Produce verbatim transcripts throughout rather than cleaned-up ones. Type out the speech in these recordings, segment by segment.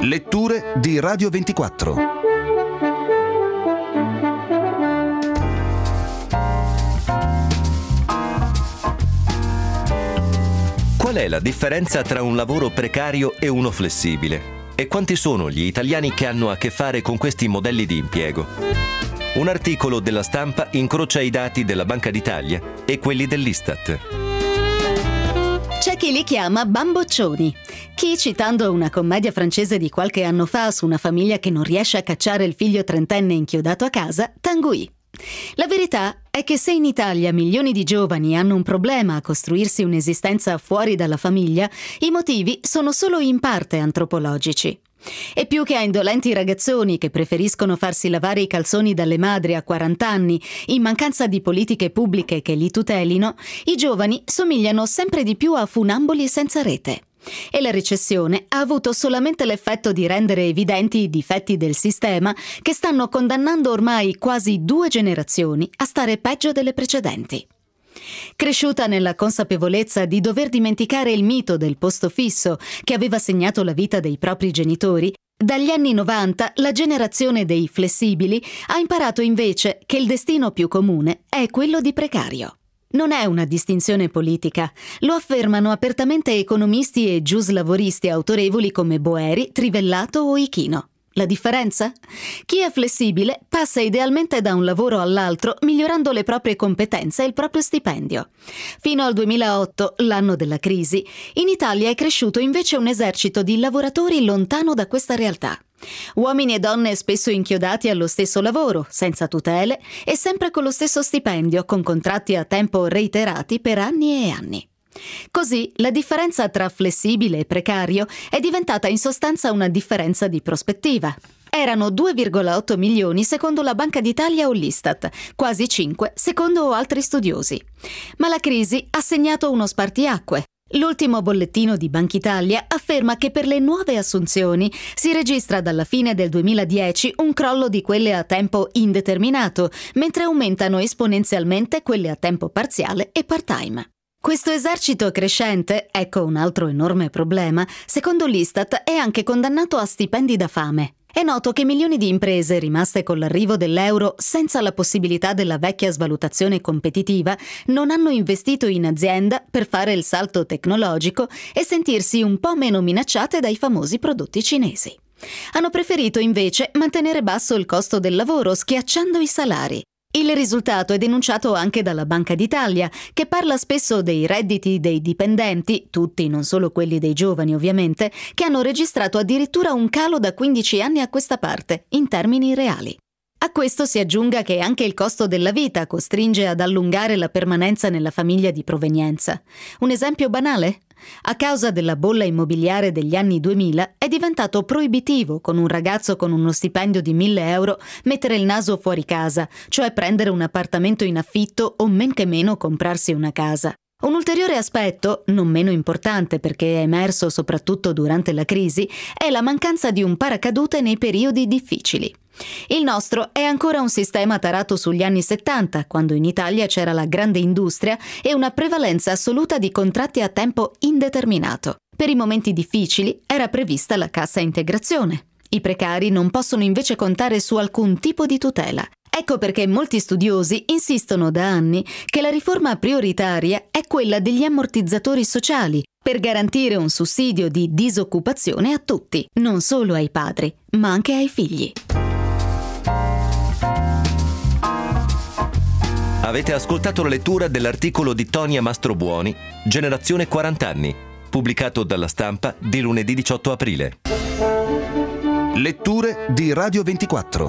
Letture di Radio ventiquattro. Qual è la differenza tra un lavoro precario e uno flessibile? E quanti sono gli italiani che hanno a che fare con questi modelli di impiego? Un articolo della Stampa incrocia i dati della Banca d'Italia e quelli dell'Istat. C'è chi li chiama bamboccioni, chi, citando una commedia francese di qualche anno fa su una famiglia che non riesce a cacciare il figlio trentenne inchiodato a casa, tanguì. La verità è che se in Italia milioni di giovani hanno un problema a costruirsi un'esistenza fuori dalla famiglia, i motivi sono solo in parte antropologici. E più che a indolenti ragazzoni che preferiscono farsi lavare i calzoni dalle madri a quaranta anni, in mancanza di politiche pubbliche che li tutelino, i giovani somigliano sempre di più a funamboli senza rete. E la recessione ha avuto solamente l'effetto di rendere evidenti i difetti del sistema che stanno condannando ormai quasi due generazioni a stare peggio delle precedenti. Cresciuta nella consapevolezza di dover dimenticare il mito del posto fisso che aveva segnato la vita dei propri genitori, dagli anni novanta la generazione dei flessibili ha imparato invece che il destino più comune è quello di precario. Non è una distinzione politica, lo affermano apertamente economisti e giuslavoristi autorevoli come Boeri, Trivellato o Ichino. La differenza? Chi è flessibile passa idealmente da un lavoro all'altro migliorando le proprie competenze e il proprio stipendio. Fino al duemilaotto, l'anno della crisi, in Italia è cresciuto invece un esercito di lavoratori lontano da questa realtà. Uomini e donne spesso inchiodati allo stesso lavoro, senza tutele e sempre con lo stesso stipendio, con contratti a tempo reiterati per anni e anni. Così la differenza tra flessibile e precario è diventata in sostanza una differenza di prospettiva. Erano due virgola otto milioni secondo la Banca d'Italia o l'Istat, quasi cinque secondo altri studiosi. Ma la crisi ha segnato uno spartiacque. L'ultimo bollettino di Bankitalia afferma che per le nuove assunzioni si registra dalla fine del duemiladieci un crollo di quelle a tempo indeterminato, mentre aumentano esponenzialmente quelle a tempo parziale e part-time. Questo esercito crescente, ecco un altro enorme problema, secondo l'Istat è anche condannato a stipendi da fame. È noto che milioni di imprese rimaste con l'arrivo dell'euro senza la possibilità della vecchia svalutazione competitiva non hanno investito in azienda per fare il salto tecnologico e sentirsi un po' meno minacciate dai famosi prodotti cinesi. Hanno preferito invece mantenere basso il costo del lavoro schiacciando i salari. Il risultato è denunciato anche dalla Banca d'Italia, che parla spesso dei redditi dei dipendenti, tutti, non solo quelli dei giovani ovviamente, che hanno registrato addirittura un calo da quindici anni a questa parte, in termini reali. A questo si aggiunga che anche il costo della vita costringe ad allungare la permanenza nella famiglia di provenienza. Un esempio banale? A causa della bolla immobiliare degli anni duemila è diventato proibitivo con un ragazzo con uno stipendio di mille euro mettere il naso fuori casa, cioè prendere un appartamento in affitto o men che meno comprarsi una casa. Un ulteriore aspetto, non meno importante perché è emerso soprattutto durante la crisi, è la mancanza di un paracadute nei periodi difficili. Il nostro è ancora un sistema tarato sugli anni settanta, quando in Italia c'era la grande industria e una prevalenza assoluta di contratti a tempo indeterminato. Per i momenti difficili era prevista la cassa integrazione. I precari non possono invece contare su alcun tipo di tutela. Ecco perché molti studiosi insistono da anni che la riforma prioritaria è quella degli ammortizzatori sociali, per garantire un sussidio di disoccupazione a tutti, non solo ai padri, ma anche ai figli. Avete ascoltato la lettura dell'articolo di Tonia Mastrobuoni, Generazione quaranta anni, pubblicato dalla Stampa di lunedì diciotto aprile. Letture di Radio ventiquattro.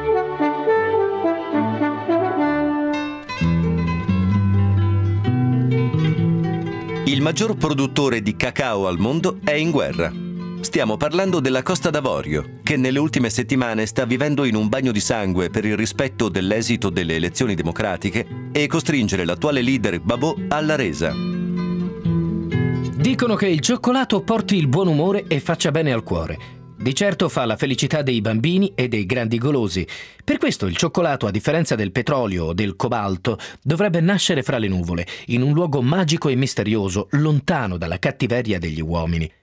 Il maggior produttore di cacao al mondo è in guerra. Stiamo parlando della Costa d'Avorio, che nelle ultime settimane sta vivendo in un bagno di sangue per il rispetto dell'esito delle elezioni democratiche e costringere l'attuale leader Gbagbo alla resa. Dicono che il cioccolato porti il buon umore e faccia bene al cuore. Di certo fa la felicità dei bambini e dei grandi golosi. Per questo il cioccolato, a differenza del petrolio o del cobalto, dovrebbe nascere fra le nuvole, in un luogo magico e misterioso, lontano dalla cattiveria degli uomini.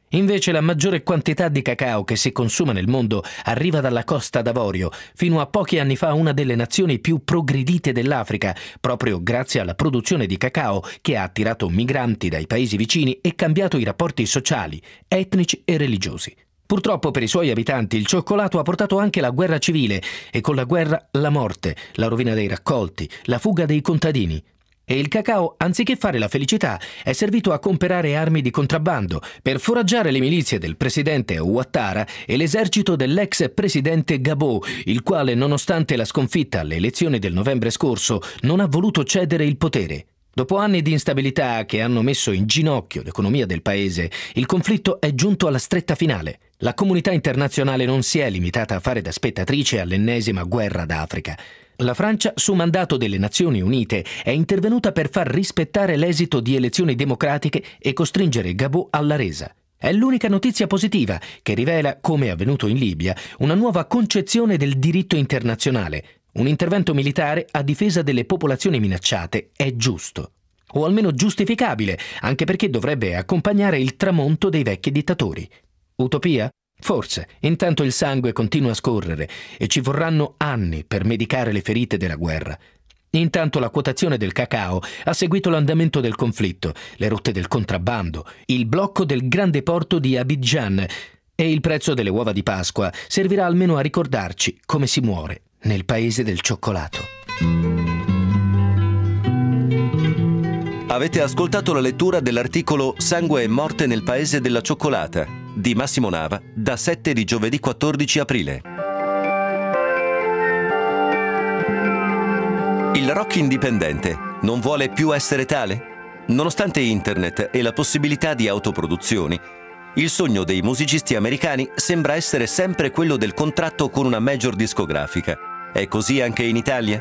Invece la maggiore quantità di cacao che si consuma nel mondo arriva dalla Costa d'Avorio, fino a pochi anni fa una delle nazioni più progredite dell'Africa, proprio grazie alla produzione di cacao che ha attirato migranti dai paesi vicini e cambiato i rapporti sociali, etnici e religiosi. Purtroppo per i suoi abitanti il cioccolato ha portato anche la guerra civile e con la guerra la morte, la rovina dei raccolti, la fuga dei contadini. E il cacao, anziché fare la felicità, è servito a comprare armi di contrabbando per foraggiare le milizie del presidente Ouattara e l'esercito dell'ex presidente Gbagbo, il quale, nonostante la sconfitta alle elezioni del novembre scorso, non ha voluto cedere il potere. Dopo anni di instabilità che hanno messo in ginocchio l'economia del paese, il conflitto è giunto alla stretta finale. La comunità internazionale non si è limitata a fare da spettatrice all'ennesima guerra d'Africa. La Francia, su mandato delle Nazioni Unite, è intervenuta per far rispettare l'esito di elezioni democratiche e costringere Gbagbo alla resa. È l'unica notizia positiva che rivela, come è avvenuto in Libia, una nuova concezione del diritto internazionale. Un intervento militare a difesa delle popolazioni minacciate è giusto, o almeno giustificabile, anche perché dovrebbe accompagnare il tramonto dei vecchi dittatori. Utopia? Forse. Intanto il sangue continua a scorrere e ci vorranno anni per medicare le ferite della guerra. Intanto la quotazione del cacao ha seguito l'andamento del conflitto, le rotte del contrabbando, il blocco del grande porto di Abidjan e il prezzo delle uova di Pasqua servirà almeno a ricordarci come si muore nel paese del cioccolato. Avete ascoltato la lettura dell'articolo Sangue e morte nel paese della cioccolata di Massimo Nava, da sette di giovedì quattordici aprile. Il rock indipendente non vuole più essere tale? Nonostante internet e la possibilità di autoproduzioni, il sogno dei musicisti americani sembra essere sempre quello del contratto con una major discografica. È così anche in Italia?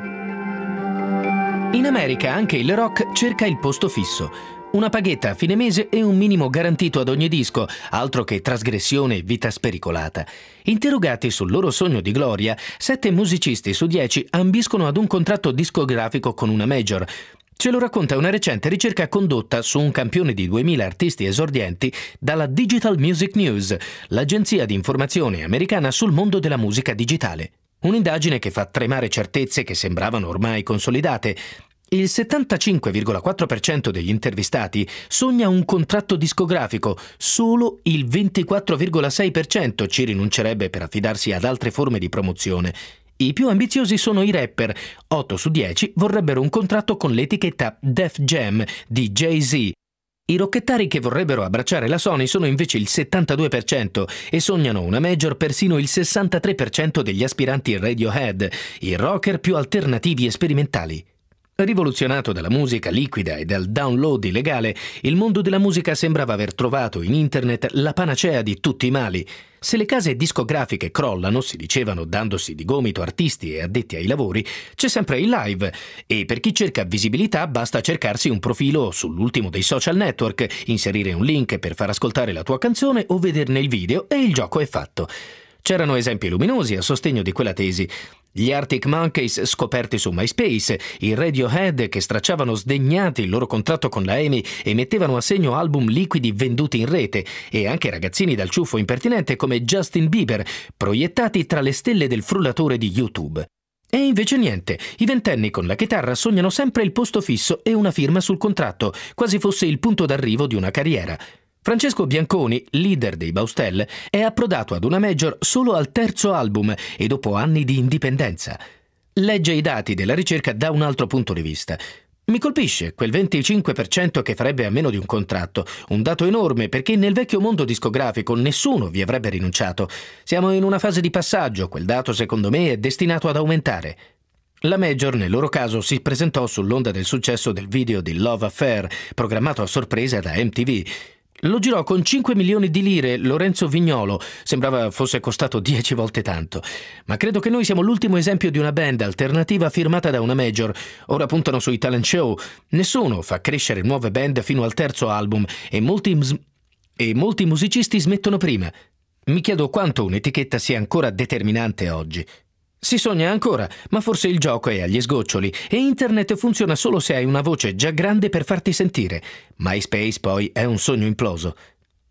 In America anche il rock cerca il posto fisso. Una paghetta a fine mese e un minimo garantito ad ogni disco, altro che trasgressione e vita spericolata. Interrogati sul loro sogno di gloria, sette musicisti su dieci ambiscono ad un contratto discografico con una major. Ce lo racconta una recente ricerca condotta su un campione di duemila artisti esordienti dalla Digital Music News, l'agenzia di informazione americana sul mondo della musica digitale. Un'indagine che fa tremare certezze che sembravano ormai consolidate. Il settantacinque virgola quattro per cento degli intervistati sogna un contratto discografico, solo il ventiquattro virgola sei per cento ci rinuncerebbe per affidarsi ad altre forme di promozione. I più ambiziosi sono i rapper, otto su dieci vorrebbero un contratto con l'etichetta Def Jam di Jay-Z. I rockettari che vorrebbero abbracciare la Sony sono invece il settantadue per cento e sognano una major persino il sessantatré per cento degli aspiranti Radiohead, i rocker più alternativi e sperimentali. Rivoluzionato dalla musica liquida e dal download illegale, il mondo della musica sembrava aver trovato in internet la panacea di tutti i mali. Se le case discografiche crollano, si dicevano dandosi di gomito artisti e addetti ai lavori, c'è sempre il live e per chi cerca visibilità basta cercarsi un profilo sull'ultimo dei social network, inserire un link per far ascoltare la tua canzone o vederne il video e il gioco è fatto. C'erano esempi luminosi a sostegno di quella tesi. Gli Arctic Monkeys scoperti su MySpace, i Radiohead che stracciavano sdegnati il loro contratto con la EMI e mettevano a segno album liquidi venduti in rete, e anche ragazzini dal ciuffo impertinente come Justin Bieber, proiettati tra le stelle del frullatore di YouTube. E invece niente, i ventenni con la chitarra sognano sempre il posto fisso e una firma sul contratto, quasi fosse il punto d'arrivo di una carriera. Francesco Bianconi, leader dei Baustelle, è approdato ad una major solo al terzo album e dopo anni di indipendenza. Legge i dati della ricerca da un altro punto di vista. Mi colpisce quel venticinque per cento che farebbe a meno di un contratto, un dato enorme perché nel vecchio mondo discografico nessuno vi avrebbe rinunciato. Siamo in una fase di passaggio, quel dato secondo me è destinato ad aumentare. La major nel loro caso si presentò sull'onda del successo del video di Love Affair, programmato a sorpresa da M T V. Lo girò con cinque milioni di lire Lorenzo Vignolo, sembrava fosse costato dieci volte tanto. Ma credo che noi siamo l'ultimo esempio di una band alternativa firmata da una major. Ora puntano sui talent show. Nessuno fa crescere nuove band fino al terzo album e molti, ms- e molti musicisti smettono prima. Mi chiedo quanto un'etichetta sia ancora determinante oggi. Si sogna ancora, ma forse il gioco è agli sgoccioli e internet funziona solo se hai una voce già grande per farti sentire. MySpace poi è un sogno imploso.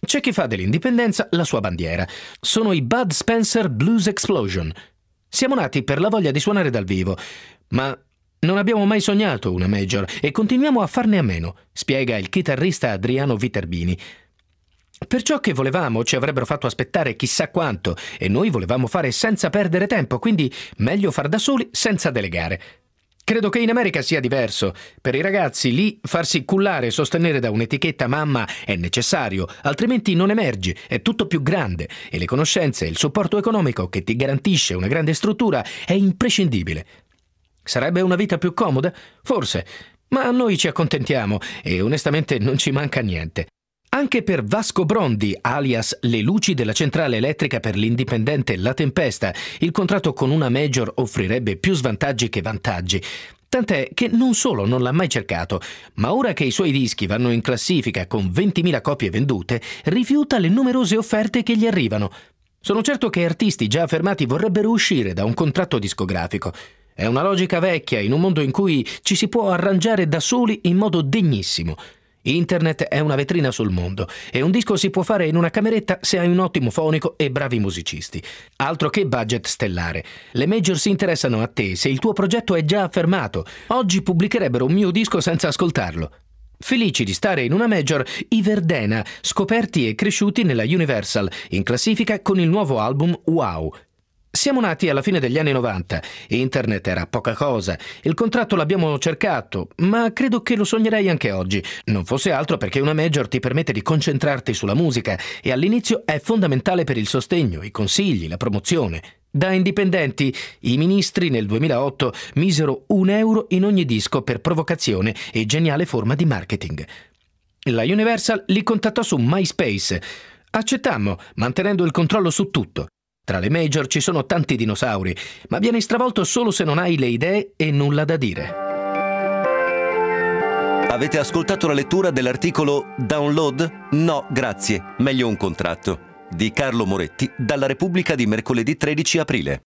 C'è chi fa dell'indipendenza la sua bandiera. Sono i Bud Spencer Blues Explosion. Siamo nati per la voglia di suonare dal vivo, ma non abbiamo mai sognato una major e continuiamo a farne a meno, spiega il chitarrista Adriano Viterbini. Per ciò che volevamo ci avrebbero fatto aspettare chissà quanto e noi volevamo fare senza perdere tempo, quindi meglio far da soli senza delegare. Credo che in America sia diverso. Per i ragazzi lì farsi cullare e sostenere da un'etichetta mamma è necessario, altrimenti non emergi, è tutto più grande e le conoscenze e il supporto economico che ti garantisce una grande struttura è imprescindibile. Sarebbe una vita più comoda? Forse, ma noi ci accontentiamo e onestamente non ci manca niente. Anche per Vasco Brondi, alias le luci della centrale elettrica per l'indipendente La Tempesta, il contratto con una major offrirebbe più svantaggi che vantaggi. Tant'è che non solo non l'ha mai cercato, ma ora che i suoi dischi vanno in classifica con ventimila copie vendute, rifiuta le numerose offerte che gli arrivano. Sono certo che artisti già affermati vorrebbero uscire da un contratto discografico. È una logica vecchia in un mondo in cui ci si può arrangiare da soli in modo degnissimo. Internet è una vetrina sul mondo e un disco si può fare in una cameretta se hai un ottimo fonico e bravi musicisti. Altro che budget stellare. Le major si interessano a te se il tuo progetto è già affermato. Oggi pubblicherebbero un mio disco senza ascoltarlo. Felici di stare in una major, i Verdena, scoperti e cresciuti nella Universal, in classifica con il nuovo album Wow. Siamo nati alla fine degli anni novanta, internet era poca cosa, il contratto l'abbiamo cercato, ma credo che lo sognerei anche oggi, non fosse altro perché una major ti permette di concentrarti sulla musica e all'inizio è fondamentale per il sostegno, i consigli, la promozione. Da indipendenti, i ministri nel duemilaotto misero un euro in ogni disco per provocazione e geniale forma di marketing. La Universal li contattò su MySpace. Accettammo, mantenendo il controllo su tutto. Tra le major ci sono tanti dinosauri, ma vieni stravolto solo se non hai le idee e nulla da dire. Avete ascoltato la lettura dell'articolo Download? No, grazie, meglio un contratto, di Carlo Moretti, dalla Repubblica di mercoledì tredici aprile.